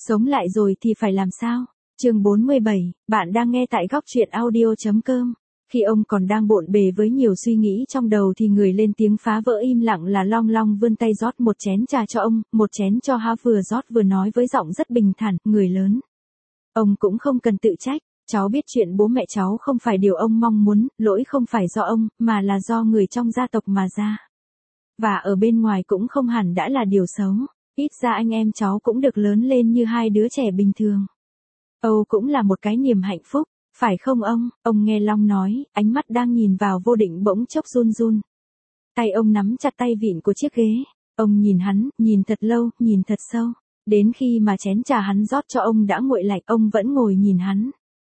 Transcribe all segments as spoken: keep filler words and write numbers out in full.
Sống lại rồi thì phải làm sao? Chương bốn mươi bảy, bạn đang nghe tại góc truyện audio.com. Khi ông còn đang bộn bề với nhiều suy nghĩ trong đầu thì người lên tiếng phá vỡ im lặng là Long. Long vươn tay rót một chén trà cho ông, một chén cho ha, vừa rót vừa nói với giọng rất bình thản, người lớn. Ông cũng không cần tự trách, cháu biết chuyện bố mẹ cháu không phải điều ông mong muốn, lỗi không phải do ông, mà là do người trong gia tộc mà ra. Và ở bên ngoài cũng không hẳn đã là điều xấu, ít ra anh em cháu cũng được lớn lên như hai đứa trẻ bình thường. Âu cũng là một cái niềm hạnh phúc, phải không ông? Ông nghe Long nói, ánh mắt đang nhìn vào vô định bỗng chốc run run. Tay ông nắm chặt tay vịn của chiếc ghế, ông nhìn hắn, nhìn thật lâu, nhìn thật sâu. Đến khi mà chén trà hắn rót cho ông đã nguội lạnh, ông vẫn ngồi nhìn hắn.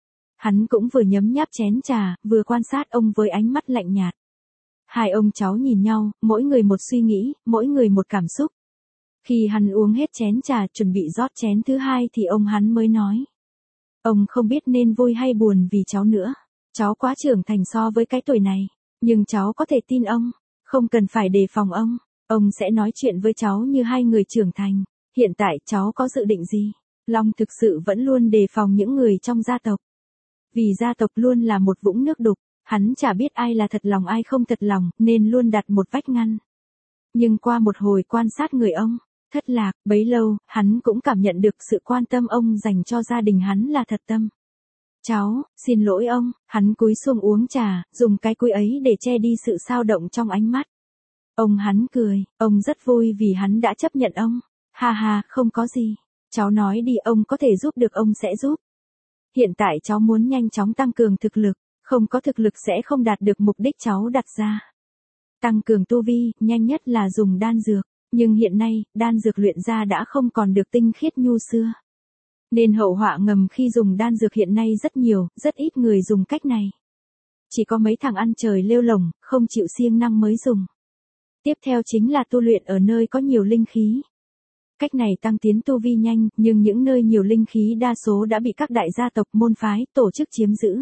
Hắn cũng vừa nhấm nháp chén trà, vừa quan sát ông với ánh mắt lạnh nhạt. Hai ông cháu nhìn nhau, mỗi người một suy nghĩ, mỗi người một cảm xúc. Khi hắn uống hết chén trà chuẩn bị rót chén thứ hai thì ông hắn mới nói. Ông không biết nên vui hay buồn vì cháu nữa. Cháu quá trưởng thành so với cái tuổi này. Nhưng cháu có thể tin ông. Không cần phải đề phòng ông. Ông sẽ nói chuyện với cháu như hai người trưởng thành. Hiện tại cháu có dự định gì? Long thực sự vẫn luôn đề phòng những người trong gia tộc. Vì gia tộc luôn là một vũng nước đục. Hắn chả biết ai là thật lòng ai không thật lòng, nên luôn đặt một vách ngăn. Nhưng qua một hồi quan sát người ông, thất lạc, bấy lâu, hắn cũng cảm nhận được sự quan tâm ông dành cho gia đình hắn là thật tâm. Cháu, xin lỗi ông, hắn cúi xuống uống trà, dùng cái cúi ấy để che đi sự xao động trong ánh mắt. Ông hắn cười, ông rất vui vì hắn đã chấp nhận ông. Ha ha, không có gì. Cháu nói đi, ông có thể giúp được ông sẽ giúp. Hiện tại cháu muốn nhanh chóng tăng cường thực lực, không có thực lực sẽ không đạt được mục đích cháu đặt ra. Tăng cường tu vi, nhanh nhất là dùng đan dược. Nhưng hiện nay, đan dược luyện ra đã không còn được tinh khiết như xưa. Nên hậu họa ngầm khi dùng đan dược hiện nay rất nhiều, rất ít người dùng cách này. Chỉ có mấy thằng ăn trời lêu lổng, không chịu siêng năng mới dùng. Tiếp theo chính là tu luyện ở nơi có nhiều linh khí. Cách này tăng tiến tu vi nhanh, nhưng những nơi nhiều linh khí đa số đã bị các đại gia tộc môn phái, tổ chức chiếm giữ.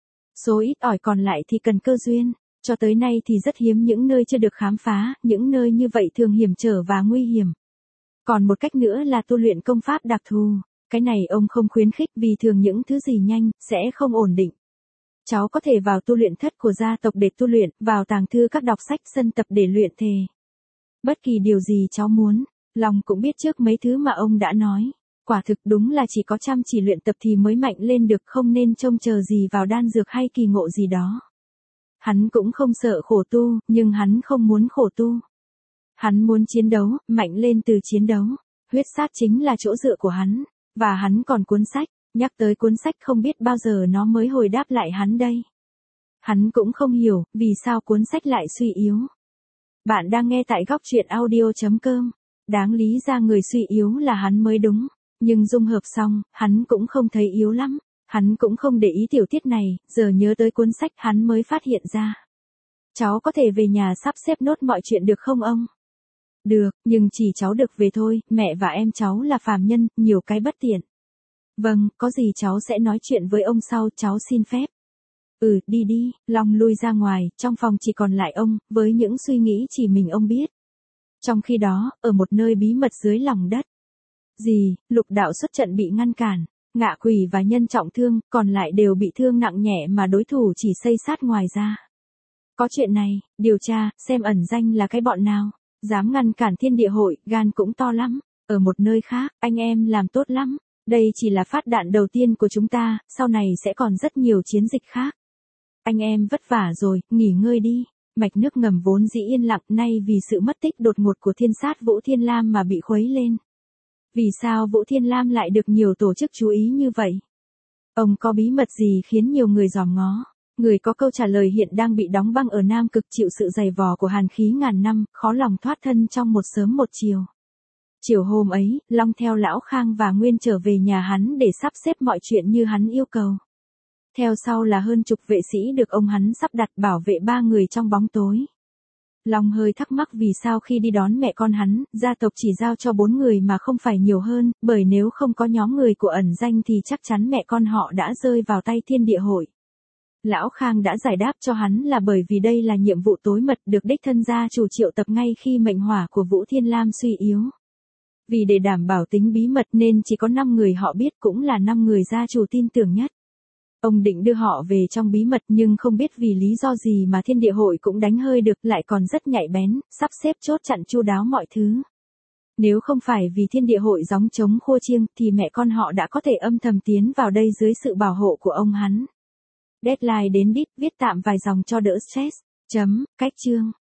Số ít ỏi còn lại thì cần cơ duyên. Cho tới nay thì rất hiếm những nơi chưa được khám phá, những nơi như vậy thường hiểm trở và nguy hiểm. Còn một cách nữa là tu luyện công pháp đặc thù. Cái này ông không khuyến khích vì thường những thứ gì nhanh, sẽ không ổn định. Cháu có thể vào tu luyện thất của gia tộc để tu luyện, vào tàng thư các đọc sách sân tập để luyện thề. Bất kỳ điều gì cháu muốn, Long cũng biết trước mấy thứ mà ông đã nói. Quả thực đúng là chỉ có chăm chỉ luyện tập thì mới mạnh lên được, không nên trông chờ gì vào đan dược hay kỳ ngộ gì đó. Hắn cũng không sợ khổ tu, nhưng hắn không muốn khổ tu. Hắn muốn chiến đấu, mạnh lên từ chiến đấu. Huyết sát chính là chỗ dựa của hắn. Và hắn còn cuốn sách, nhắc tới cuốn sách không biết bao giờ nó mới hồi đáp lại hắn đây. Hắn cũng không hiểu, vì sao cuốn sách lại suy yếu. Bạn đang nghe tại góc truyện audio.com. Đáng lý ra người suy yếu là hắn mới đúng. Nhưng dung hợp xong, hắn cũng không thấy yếu lắm. Hắn cũng không để ý tiểu tiết này, giờ nhớ tới cuốn sách hắn mới phát hiện ra. Cháu có thể về nhà sắp xếp nốt mọi chuyện được không ông? Được, nhưng chỉ cháu được về thôi, mẹ và em cháu là phàm nhân, nhiều cái bất tiện. Vâng, có gì cháu sẽ nói chuyện với ông sau, cháu xin phép. Ừ, đi đi, Long lui ra ngoài, trong phòng chỉ còn lại ông, với những suy nghĩ chỉ mình ông biết. Trong khi đó, ở một nơi bí mật dưới lòng đất. Gì, lục đạo xuất trận bị ngăn cản. Ngạ Quỷ và Nhân trọng thương, còn lại đều bị thương nặng nhẹ mà đối thủ chỉ xây sát ngoài ra. Có chuyện này, điều tra, xem ẩn danh là cái bọn nào. Dám ngăn cản thiên địa hội, gan cũng to lắm. Ở một nơi khác, anh em làm tốt lắm. Đây chỉ là phát đạn đầu tiên của chúng ta, sau này sẽ còn rất nhiều chiến dịch khác. Anh em vất vả rồi, nghỉ ngơi đi. Mạch nước ngầm vốn dĩ yên lặng nay vì sự mất tích đột ngột của thiên sát Vũ Thiên Lam mà bị khuấy lên. Vì sao Vũ Thiên Lam lại được nhiều tổ chức chú ý như vậy? Ông có bí mật gì khiến nhiều người dòm ngó? Người có câu trả lời hiện đang bị đóng băng ở Nam Cực chịu sự dày vò của hàn khí ngàn năm, khó lòng thoát thân trong một sớm một chiều. Chiều hôm ấy, Long theo Lão Khang và Nguyên trở về nhà hắn để sắp xếp mọi chuyện như hắn yêu cầu. Theo sau là hơn chục vệ sĩ được ông hắn sắp đặt bảo vệ ba người trong bóng tối. Long hơi thắc mắc vì sao khi đi đón mẹ con hắn, gia tộc chỉ giao cho bốn người mà không phải nhiều hơn, bởi nếu không có nhóm người của ẩn danh thì chắc chắn mẹ con họ đã rơi vào tay thiên địa hội. Lão Khang đã giải đáp cho hắn là bởi vì đây là nhiệm vụ tối mật được đích thân gia chủ triệu tập ngay khi mệnh hỏa của Vũ Thiên Lam suy yếu. Vì để đảm bảo tính bí mật nên chỉ có năm người họ biết, cũng là năm người gia chủ tin tưởng nhất. Ông định đưa họ về trong bí mật nhưng không biết vì lý do gì mà thiên địa hội cũng đánh hơi được, lại còn rất nhạy bén, sắp xếp chốt chặn chu đáo mọi thứ. Nếu không phải vì thiên địa hội gióng trống khua chiêng thì mẹ con họ đã có thể âm thầm tiến vào đây dưới sự bảo hộ của ông hắn. Deadline đến đít, viết tạm vài dòng cho đỡ stress. Chấm, cách chương.